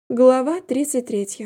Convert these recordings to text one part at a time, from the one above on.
Глава 33.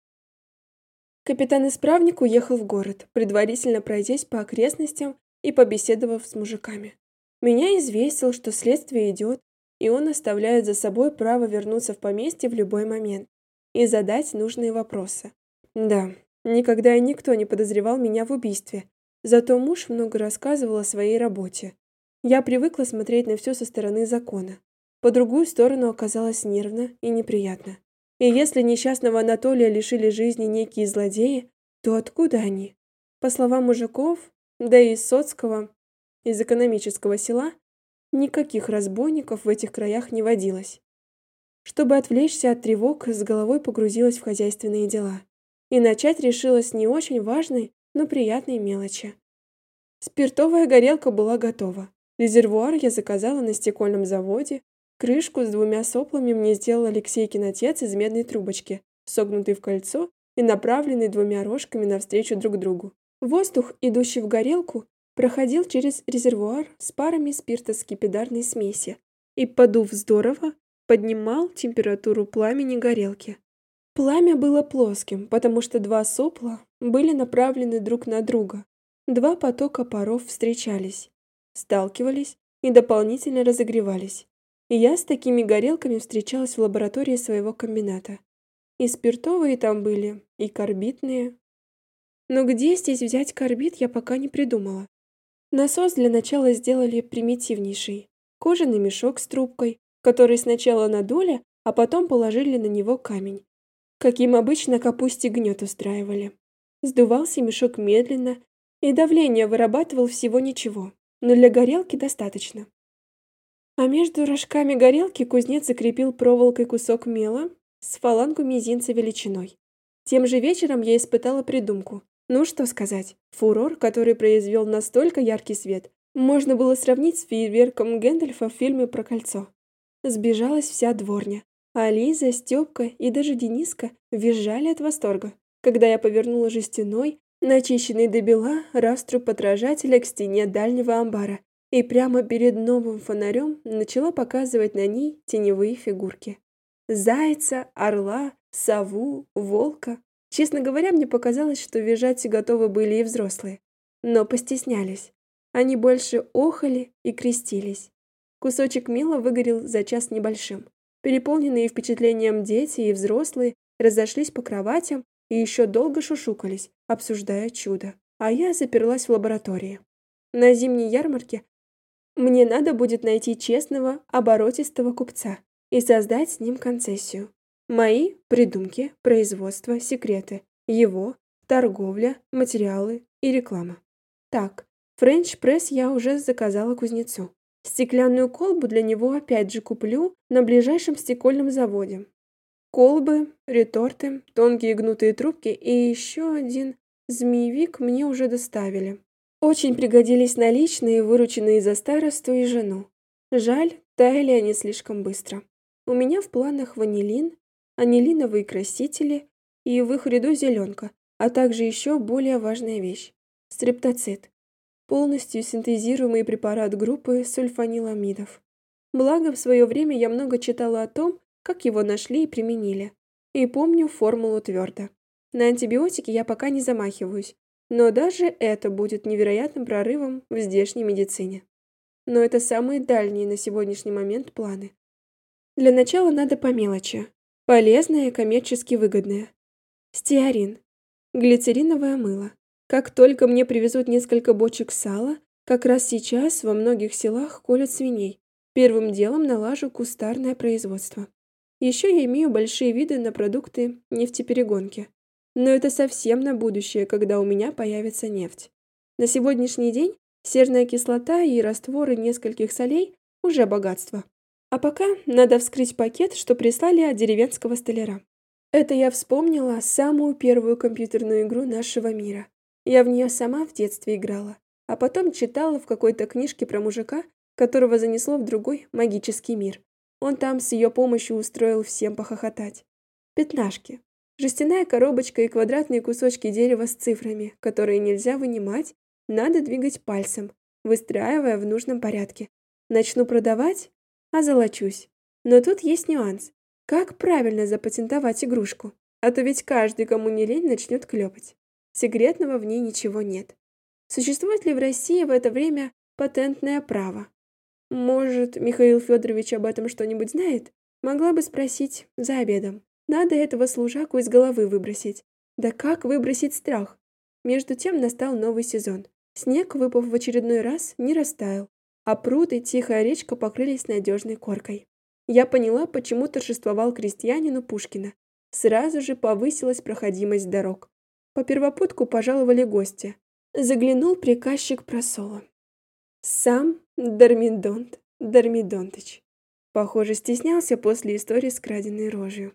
Капитан-исправник уехал в город, предварительно пройдясь по окрестностям и побеседовав с мужиками. Меня известил, что следствие идет, и он оставляет за собой право вернуться в поместье в любой момент и задать нужные вопросы. Да, никогда и никто не подозревал меня в убийстве, зато муж много рассказывал о своей работе. Я привыкла смотреть на все со стороны закона. По другую сторону оказалось нервно и неприятно. И если несчастного Анатолия лишили жизни некие злодеи, то откуда они? По словам мужиков, да и из Соцкого, из экономического села, никаких разбойников в этих краях не водилось. Чтобы отвлечься от тревог, с головой погрузилась в хозяйственные дела. И начать решила с не очень важной, но приятной мелочи. Спиртовая горелка была готова. Резервуар я заказала на стекольном заводе. Крышку с 2 соплами мне сделал Алексейкин отец из медной трубочки, согнутой в кольцо и направленной 2 рожками навстречу друг другу. Воздух, идущий в горелку, проходил через резервуар с парами спирта скипидарной смеси и, подув здорово, поднимал температуру пламени горелки. Пламя было плоским, потому что 2 сопла были направлены друг на друга. 2 потока паров встречались, сталкивались и дополнительно разогревались. И я с такими горелками встречалась в лаборатории своего комбината. И спиртовые там были, и карбидные. Но где здесь взять карбид, я пока не придумала. Насос для начала сделали примитивнейший. Кожаный мешок с трубкой, который сначала надули, а потом положили на него камень. Каким обычно капусте гнет устраивали. Сдувался мешок медленно, и давление вырабатывал всего ничего, но для горелки достаточно. А между рожками горелки кузнец закрепил проволокой кусок мела с фалангу мизинца величиной. Тем же вечером я испытала придумку. Ну что сказать, фурор, который произвел настолько яркий свет, можно было сравнить с фейерверком Гэндальфа в фильме про кольцо. Сбежалась вся дворня, а Лиза, Степка и даже Дениска визжали от восторга, когда я повернула жестяной, начищенный до бела раструб отражателя к стене дальнего амбара и прямо перед новым фонарем начала показывать на ней теневые фигурки. Зайца, орла, сову, волка. Честно говоря, мне показалось, что визжать готовы были и взрослые. Но постеснялись. Они больше охали и крестились. Кусочек мела выгорел за час небольшим. Переполненные впечатлением дети и взрослые разошлись по кроватям и еще долго шушукались, обсуждая чудо. А я заперлась в лаборатории. На зимней ярмарке мне надо будет найти честного, оборотистого купца и создать с ним концессию. Мои придумки, производство, секреты. Его торговля, материалы и реклама. Так, френч-пресс я уже заказала кузнецу. Стеклянную колбу для него опять же куплю на ближайшем стекольном заводе. Колбы, реторты, тонкие гнутые трубки и еще один змеевик мне уже доставили. Очень пригодились наличные, вырученные за старосту и жену. Жаль, таяли они слишком быстро. У меня в планах ванилин, анилиновые красители и в их ряду зеленка, а также еще более важная вещь – стрептоцит. Полностью синтезируемый препарат группы сульфаниламидов. Благо, в свое время я много читала о том, как его нашли и применили. И помню формулу твердо. На антибиотики я пока не замахиваюсь, но даже это будет невероятным прорывом в здешней медицине. Но это самые дальние на сегодняшний момент планы. Для начала надо по мелочи. Полезное и коммерчески выгодное. Стеарин. Глицериновое мыло. Как только мне привезут несколько бочек сала, как раз сейчас во многих селах колют свиней. Первым делом налажу кустарное производство. Еще я имею большие виды на продукты нефтеперегонки. Но это совсем на будущее, когда у меня появится нефть. На сегодняшний день серная кислота и растворы нескольких солей уже богатство. А пока надо вскрыть пакет, что прислали от деревенского столяра. Это я вспомнила самую первую компьютерную игру нашего мира. Я в нее сама в детстве играла, а потом читала в какой-то книжке про мужика, которого занесло в другой магический мир. Он там с ее помощью устроил всем похохотать. Пятнашки. Жестяная коробочка и квадратные кусочки дерева с цифрами, которые нельзя вынимать, надо двигать пальцем, выстраивая в нужном порядке. Начну продавать, озолочусь. Но тут есть нюанс. Как правильно запатентовать игрушку? А то ведь каждый, кому не лень, начнет клепать. Секретного в ней ничего нет. Существует ли в России в это время патентное право? Может, Михаил Федорович об этом что-нибудь знает? Могла бы спросить за обедом. Надо этого служаку из головы выбросить. Да как выбросить страх? Между тем настал новый сезон. Снег, выпав в очередной раз, не растаял, а пруд и тихая речка покрылись надежной коркой. Я поняла, почему торжествовал крестьянину Пушкина. Сразу же повысилась проходимость дорог. По первопутку пожаловали гости. Заглянул приказчик Просола. Сам Дормидонт Дормидонтыч. Похоже, стеснялся после истории с краденой рожью.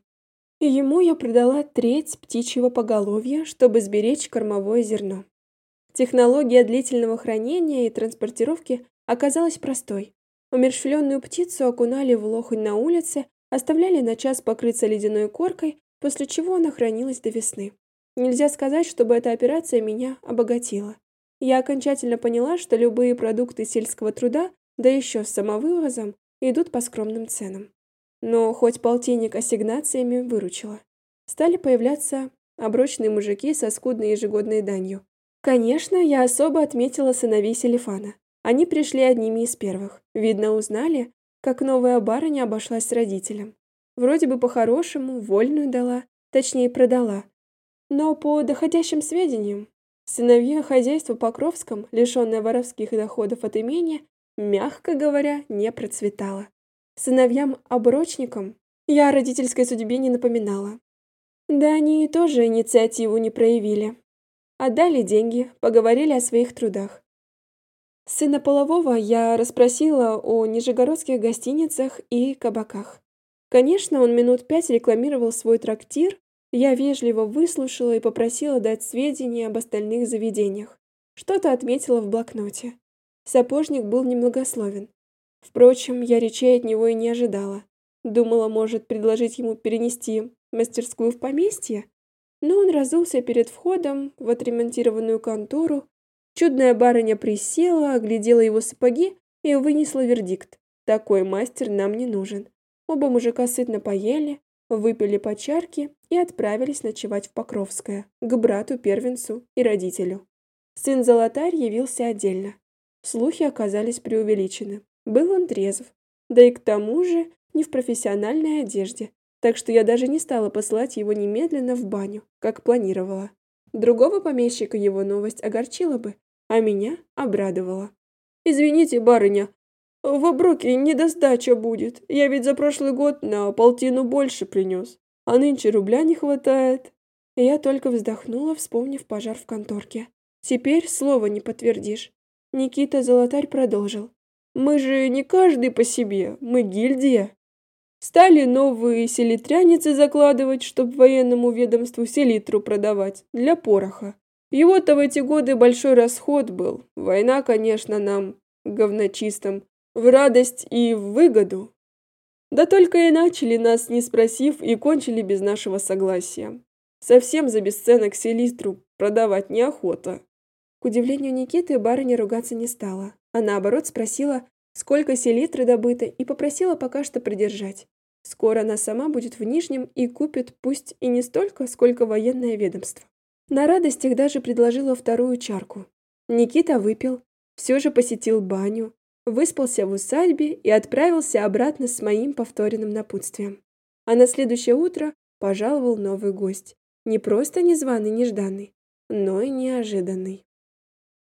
Ему я продала треть птичьего поголовья, чтобы сберечь кормовое зерно. Технология длительного хранения и транспортировки оказалась простой. Умерщвленную птицу окунали в лохань на улице, оставляли на час покрыться ледяной коркой, после чего она хранилась до весны. Нельзя сказать, чтобы эта операция меня обогатила. Я окончательно поняла, что любые продукты сельского труда, да еще с самовывозом, идут по скромным ценам. Но хоть полтинник ассигнациями выручила. Стали появляться оброчные мужики со скудной ежегодной данью. Конечно, я особо отметила сыновей Селифана. Они пришли одними из первых. Видно, узнали, как новая барыня обошлась с родителем. Вроде бы по-хорошему, вольную дала, точнее продала. Но по доходящим сведениям, сыновья хозяйства Покровском, лишенное воровских доходов от имения, мягко говоря, не процветало. Сыновьям-оброчникам я о родительской судьбе не напоминала. Да они тоже инициативу не проявили. Отдали деньги, поговорили о своих трудах. Сына Полового я расспросила о нижегородских гостиницах и кабаках. Конечно, он минут 5 рекламировал свой трактир, я вежливо выслушала и попросила дать сведения об остальных заведениях. Что-то отметила в блокноте. Сапожник был немногословен. Впрочем, я речей от него и не ожидала. Думала, может, предложить ему перенести мастерскую в поместье? Но он разулся перед входом в отремонтированную контору. Чудная барыня присела, оглядела его сапоги и вынесла вердикт. Такой мастер нам не нужен. Оба мужика сытно поели, выпили по чарке и отправились ночевать в Покровское, к брату-первенцу и родителю. Сын Золотарь явился отдельно. Слухи оказались преувеличены. Был он трезв, да и к тому же не в профессиональной одежде, так что я даже не стала посылать его немедленно в баню, как планировала. Другого помещика его новость огорчила бы, а меня обрадовала. «Извините, барыня, в оброке недостача будет. Я ведь за прошлый год на полтину больше принес, а нынче рубля не хватает». Я только вздохнула, вспомнив пожар в конторке. Теперь слова не подтвердишь. Никита Золотарь продолжил. «Мы же не каждый по себе, мы гильдия. Стали новые селитряницы закладывать, чтобы военному ведомству селитру продавать, для пороха. Его-то в эти годы большой расход был. Война, конечно, нам, говночистым, в радость и в выгоду. Да только и начали нас, не спросив, и кончили без нашего согласия. Совсем за бесценок селитру продавать неохота». К удивлению Никиты, барыня ругаться не стала, а наоборот спросила, сколько селитры добыто, и попросила пока что придержать. Скоро она сама будет в Нижнем и купит пусть и не столько, сколько военное ведомство. На радостях даже предложила вторую чарку. Никита выпил, все же посетил баню, выспался в усадьбе и отправился обратно с моим повторенным напутствием. А на следующее утро пожаловал новый гость. Не просто незваный, нежданный, но и неожиданный.